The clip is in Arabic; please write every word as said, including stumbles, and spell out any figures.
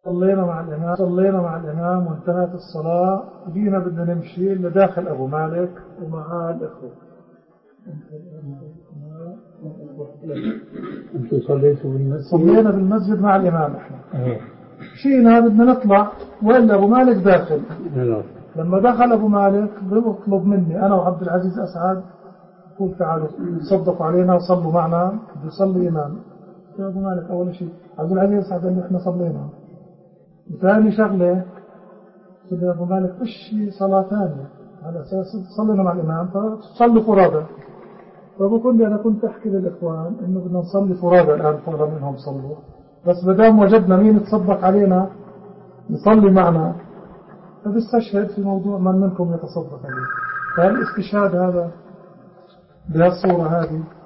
صلينا مع الإمام صلينا مع الإمام وانتهت الصلاة، جينا بدنا نمشي اللي داخل أبو مالك ومعاه الإخوة. أنتوا صليتوا بالمسجد؟ صلينا بالمسجد مع الإمام إحنا. مشينا بدنا نطلع وإلا أبو مالك داخل. لما دخل أبو مالك بيطلب مني أنا وعبد العزيز أسعد، يقول تعالوا صدقوا علينا وصلوا معنا، بده يصلي إمام. يا أبو مالك أول شيء عبد العزيز أسعد قال لي إحنا صلينا. وثاني شغلة قلت يا أبو مالك إيش صلاة ثانية على أساس صلينا مع الإمام فصلوا فرادى. فبقول لي أنا كنت أحكي للإخوان إنه بدنا نصلي فرادى الآن، فرادى منهم صلوا، بس بدام وجدنا مين يتصدق علينا يصلي معنا فبستشهد في موضوع من منكم يتصدق عليه. فالاستشهاد هذا بهالصورة هذه